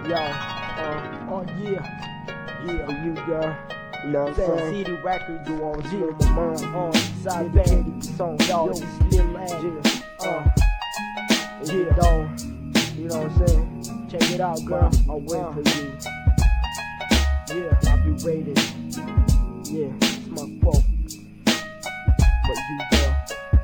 Yo, oh yeah, for you, girl. You know what I'm saying? City Records, You always on my mind. side Dedicated bang, song, yo, yo. this little ass. Yeah, dog. You know what I'm saying? Check it out, girl. I'll wait for you. Yeah, I'll be waiting. Yeah, it's my fault. But you, girl.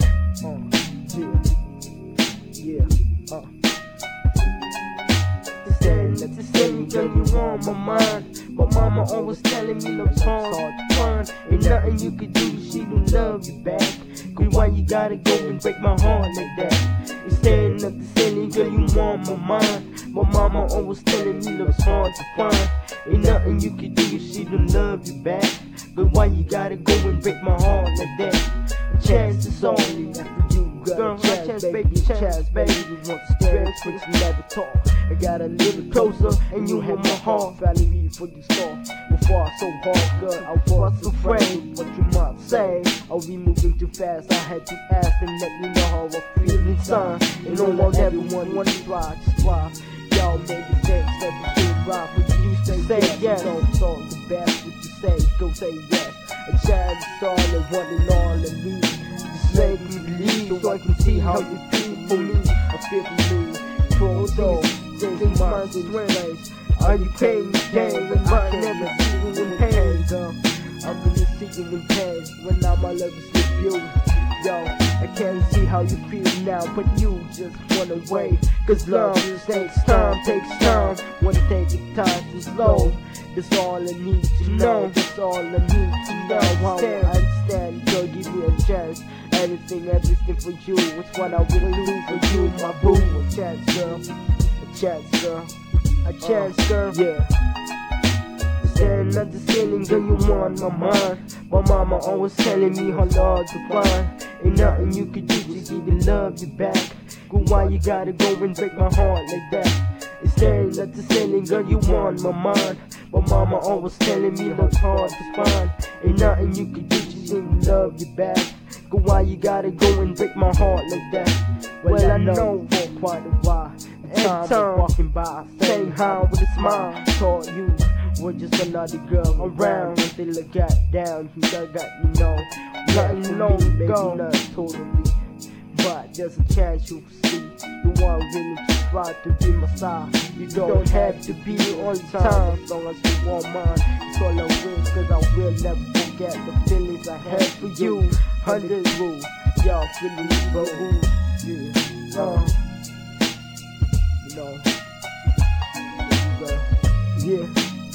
Staring at the ceiling, girl, you on my mind. My mama always telling me love's hard to find. Ain't nothing you can do, she don't love you back. Cause why you gotta go and break my heart like that? You staring at the ceiling, girl, you on my mind. My mama always telling me love's hard to find. Ain't nothing you can do, she don't love you back. But why you gotta go and break my heart like that? Chances only for you, girl. Chance, baby, chance, baby. We want to stretch, but we never talk. I got a little closer, and you have my heart. Valley me for this call. Before I so hard, girl, I was afraid what you might say. Are we moving too fast? I had to ask and let me know how I feel inside. And almost everyone wanna try, just try. Y'all made the dance, let me feel right. But you say yes, so the best what you say, go say yes. A chance is all and one and all and me. Just make me believe so I can see how you feel for me. I feel for me. For these months and ways. Are you paying the game? And I never see you in pain, girl. I'm really seeking in pain when now my love is with you. Yo, I can't see how you feel now, but you just wanna wait. Cause love takes time. Wanna take it time to slow. That's all I need to know. That's all I need to know. How I understand, girl, give me a chance. Anything, everything for you. It's what I will do for you, my boo. A chance, girl. A chance, girl. A chance, girl. Yeah. Staring at the ceiling, girl, you on my mind. My mama always telling me how hard to find. Ain't nothing you could do, just even love you back. But why you gotta go and break my heart like that? Staring at the ceiling, girl, you on my mind. My mama always telling me love's hard to find. Ain't nothing you could do, just even love you back. But why you gotta go and break my heart like that? Well, I know for quite a while. Time walking by, saying hi with a smile. Thought you were just another girl around until I got down. You got me know nothing long ago, not totally, but there's a chance you'll see the one willing to try to be my side. You don't have to be all the time, as long as you want mine. It's all I wish, cause I will never forget the feelings I had for you. 100 rule, y'all feeling me, but who? Yeah, you know, yeah,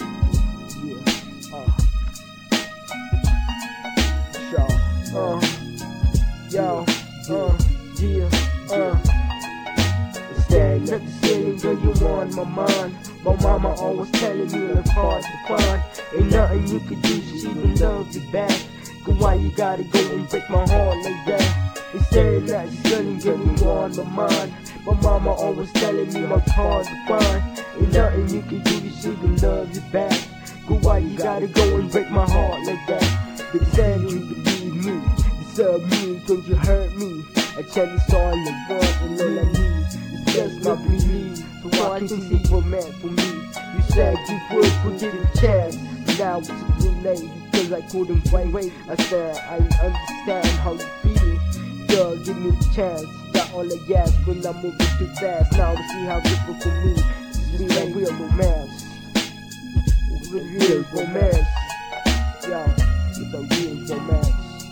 staring at the ceiling, girl, you on my mind. My mama always telling me it's hard to find. Ain't nothing you could do, she don't love you back. Cause why you gotta go and break my heart like that? It's staring at the ceiling, girl, you on my mind. My mama always telling me it's hard to find. Ain't nothing you can do, she don't love you back. Cause why you gotta go and break my heart like that? But said you believe me, deserve me, don't you hurt me. I tell you it's all the world and all I need. It's just my belief, so I can see what meant for me. You said you would give it a chance, but now it's too late, cause I couldn't wait. I said I understand how you feel. Girl, give me a chance, that's all I ask. When I'm moving too fast, now to see how different for me. It's a real romance. It's a real romance. Yeah, it's a real romance.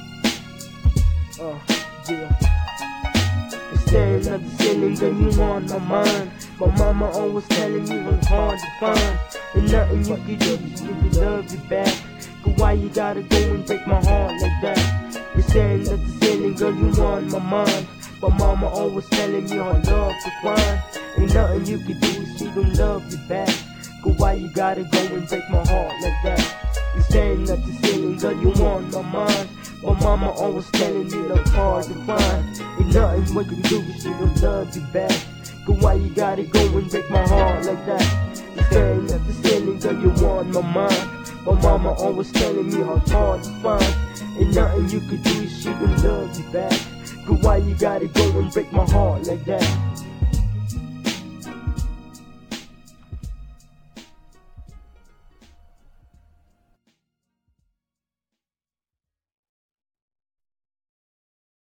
Yeah. Staring at the ceiling, girl, you on my mind. My mama always telling me it's hard to find. Ain't nothing you can do, just give me love you back. Cause why you gotta go and break my heart like that? You're staring at the ceiling, girl, you on my mind. My mama always telling me how love to find. Ain't nothing you can do, she don't love you back. Cause why you gotta go and break my heart like that? You're staring at the ceiling, girl, you on my mind. My mama always telling me love's hard to find. Ain't nothing what you do, she don't love you back. Cause why you gotta go and break my heart like that? You're staring at the ceiling, girl, you on my mind. My mama always telling me how hard to find. Ain't nothing you could do, she don't love you back. Cause why you gotta go and break my heart like that?